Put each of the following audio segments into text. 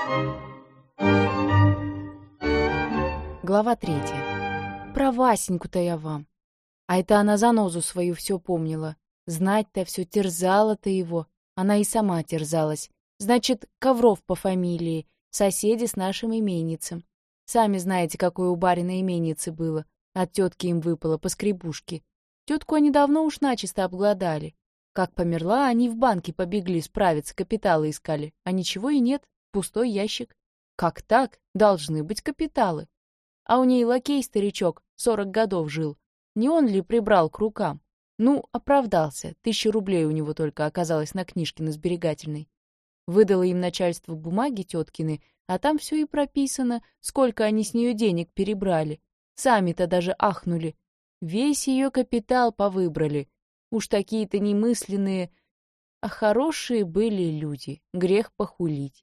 Глава 3. Про Васеньку-то я вам. А это она занозу свою все помнила. Знать-то все, терзала-то его. Она и сама терзалась. Значит, Ковров по фамилии, соседи с нашим именицем. Сами знаете, какое у барина именицы было. От тетки им выпало по скребушке. Тетку они давно уж начисто обглодали. Как померла, они в банке побегли справиться, капиталы искали. А ничего и нет, пустой ящик. Как так? Должны быть капиталы. А у ней лакей-старичок, 40 годов жил. Не он ли прибрал к рукам? Ну, оправдался. 1000 рублей у него только оказалось на книжке на сберегательной. Выдало им начальство бумаги теткины, а там все и прописано, сколько они с нее денег перебрали. Сами-то даже ахнули. Весь ее капитал повыбрали. Уж такие-то немысленные, а хорошие были люди. Грех похулить.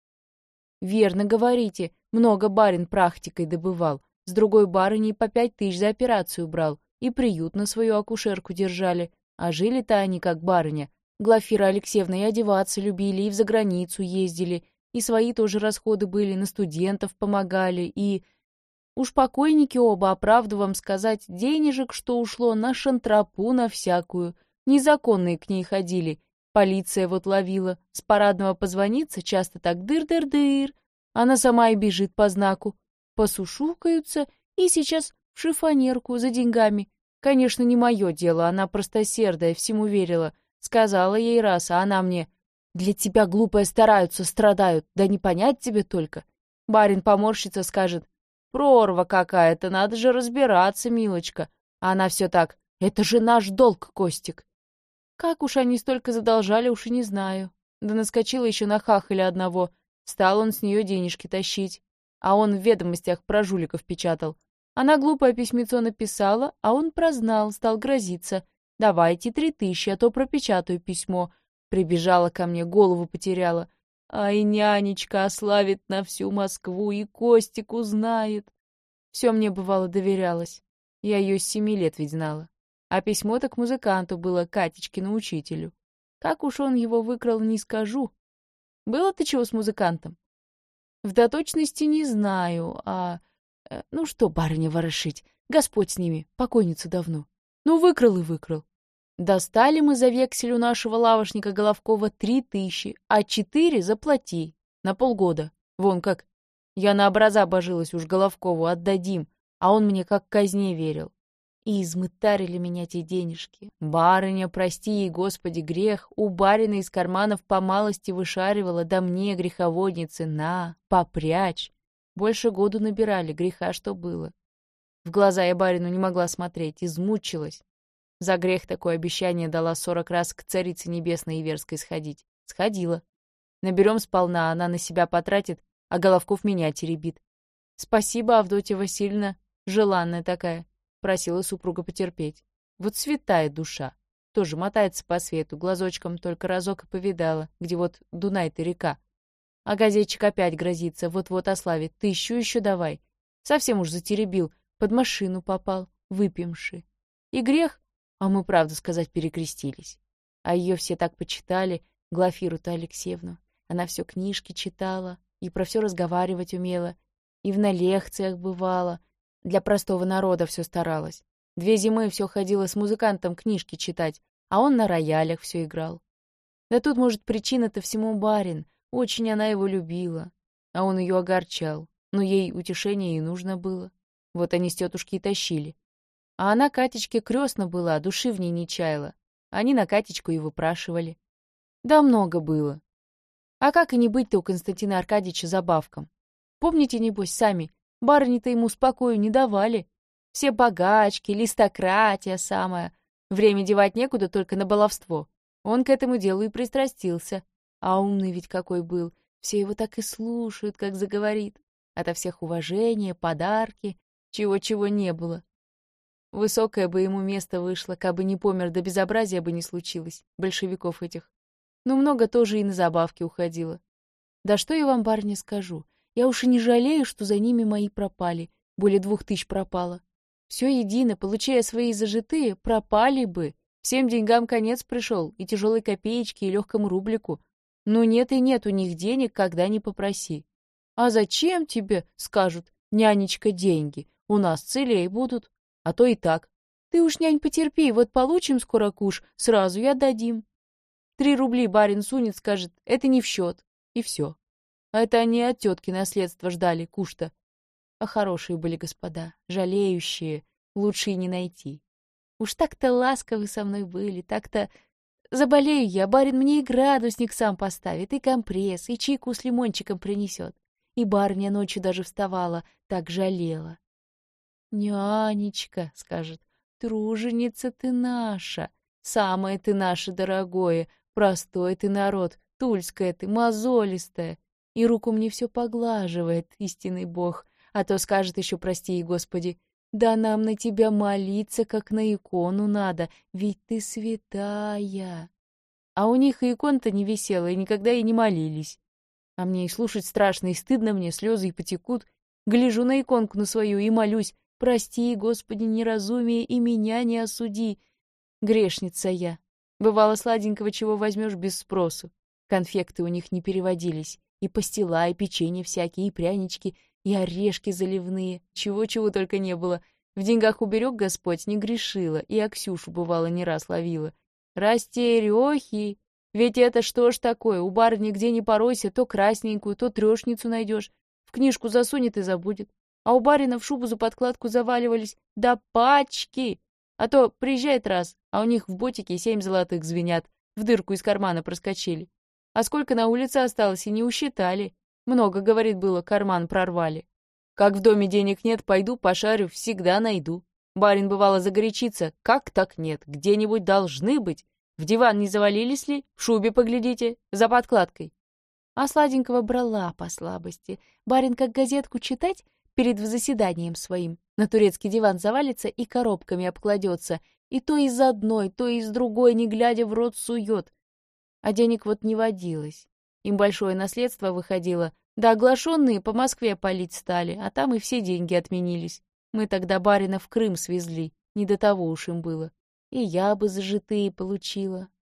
Верно говорите, много барин практикой добывал. С другой барыней по 5000 за операцию брал. И приют на свою акушерку держали. А жили-то они как барыня. Глафира Алексеевна и одеваться любили, и в заграницу ездили. И свои тоже расходы были, на студентов помогали, и... Уж покойники оба, а правду вам сказать, денежек, что ушло на шантропу на всякую. Незаконные к ней ходили. Полиция вот ловила. С парадного позвониться часто так дыр-дыр-дыр. Она сама и бежит по знаку. Посушукаются, и сейчас в шифонерку за деньгами. Конечно, не мое дело, она простосердая, всему верила. Сказала ей раз, а она мне: «Для тебя, глупая, стараются, страдают, да не понять тебе только». Барин поморщится, скажет: «Прорва какая-то, надо же разбираться, милочка». А она все так: «Это же наш долг, Костик». Как уж они столько задолжали, уж и не знаю. Да наскочила еще на хахаля одного. Стал он с нее денежки тащить. А он в ведомостях про жуликов печатал. Она глупое письмецо написала, а он прознал, стал грозиться. «Давайте 3000, а то пропечатаю письмо». Прибежала ко мне, голову потеряла. Ай, нянечка ославит на всю Москву, и Костик узнает. Все мне, бывало, доверялось. Я ее с 7 лет ведь знала. А письмо-то к музыканту было, Катечкину учителю. Как уж он его выкрал, не скажу. Было-то чего с музыкантом? В доточности не знаю, ну что, барыня, ворошить, Господь с ними, покойницу давно. Ну, выкрал и выкрал. Достали мы за вексель у нашего лавошника Головкова 3000, а 4 заплати. На полгода. Вон как. Я на образа божилась уж Головкову, отдадим, а он мне как казне верил. И измытарили меня те денежки. Барыня, прости ей, Господи, грех, у барина из карманов по малости вышаривала, да мне, греховоднице, на, попрячь. Больше году набирали, греха что было. В глаза я барину не могла смотреть, измучилась. За грех такое обещание дала 40 раз к Царице Небесной Иверской сходить. Сходила. Наберем сполна, она на себя потратит, а Головков меня теребит. Спасибо, Авдотья Васильевна, желанная такая. Просила супруга потерпеть. Вот святая душа. Тоже мотается по свету, глазочком только разок и повидала, где вот Дунай-то река. А газетчик опять грозится, вот-вот ославит. 1000 еще давай. Совсем уж затеребил, под машину попал, выпьемши. И грех, а мы, правду сказать, перекрестились. А ее все так почитали, Глафиру-то Алексеевну. Она все книжки читала и про все разговаривать умела, и на лекциях бывала. Для простого народа все старалась. 2 зимы все ходила с музыкантом книжки читать, а он на роялях все играл. Да тут, может, причина-то всему барин. Очень она его любила, а он ее огорчал. Но ей утешение и нужно было. Вот они с тетушкой и тащили. А она Катечке крестна была, души в ней не чаяла. Они на Катечку и выпрашивали. Да много было. А как и не быть-то у Константина Аркадьевича забавком? Помните, небось, сами, барыни-то ему спокою не давали. Все богачки, листократия самая. Время девать некуда, только на баловство. Он к этому делу и пристрастился. А умный ведь какой был. Все его так и слушают, как заговорит. Ото всех уважение, подарки, чего-чего не было. Высокое бы ему место вышло, кабы не помер, да безобразия бы не случилось, большевиков этих. Но много тоже и на забавки уходило. Да что я вам, барыня, скажу. Я уж и не жалею, что за ними мои пропали. Более 2000 пропало. Все едино, получая свои зажитые, пропали бы. Всем деньгам конец пришел, и тяжелой копеечке, и легкому рублику. Но нет и нет у них денег, когда ни попроси. А зачем тебе, скажут, нянечка, деньги? У нас целей будут, а то и так. Ты уж, нянь, потерпи, вот получим скоро куш, сразу и отдадим. 3 рубли барин сунет, скажет, это не в счет, и все. А это они от тетки наследство ждали, куш-то. А хорошие были господа, жалеющие, лучше и не найти. Уж так-то ласковы со мной были, так-то... Заболею я, барин мне и градусник сам поставит, и компресс, и чайку с лимончиком принесет. И барыня ночью даже вставала, так жалела. «Нянечка», — скажет, — «труженица ты наша, самое ты наше дорогое, простой ты народ, тульская ты, мозолистая». И руку мне все поглаживает, истинный бог, а то скажет еще, прости, Господи, да нам на тебя молиться, как на икону надо, ведь ты святая. А у них и икон-то не висела, и никогда и не молились. А мне и слушать страшно, и стыдно мне, слезы и потекут. Гляжу на иконку на свою и молюсь, прости, Господи, неразумие, и меня не осуди. Грешница я. Бывало, сладенького чего возьмешь без спросу. Конфекты у них не переводились. И пастила, и печенье всякие, и прянички, и орешки заливные, чего-чего только не было. В деньгах уберег Господь, не грешила, и Аксюшу, бывало, не раз ловила. Растерехи! Ведь это что ж такое, у барыни где ни поройся, то красненькую, то трешницу найдешь. В книжку засунет и забудет. А у барина в шубу за подкладку заваливались, да пачки! А то приезжает раз, а у них в ботике 7 золотых звенят, в дырку из кармана проскочили. А сколько на улице осталось, и не усчитали. Много, говорит, было, карман прорвали. Как в доме денег нет, пойду пошарю, всегда найду. Барин, бывало, загорячится. Как так нет? Где-нибудь должны быть. В диван не завалились ли? В шубе поглядите, за подкладкой. А сладенького брала по слабости. Барин, как газетку читать, перед заседанием своим, на турецкий диван завалится и коробками обкладется, и то из одной, то из другой, не глядя, в рот сует. А денег вот не водилось. Им большое наследство выходило, да оглашенные по Москве палить стали, а там и все деньги отменились. Мы тогда барина в Крым свезли, не до того уж им было. И я бы зажитые получила.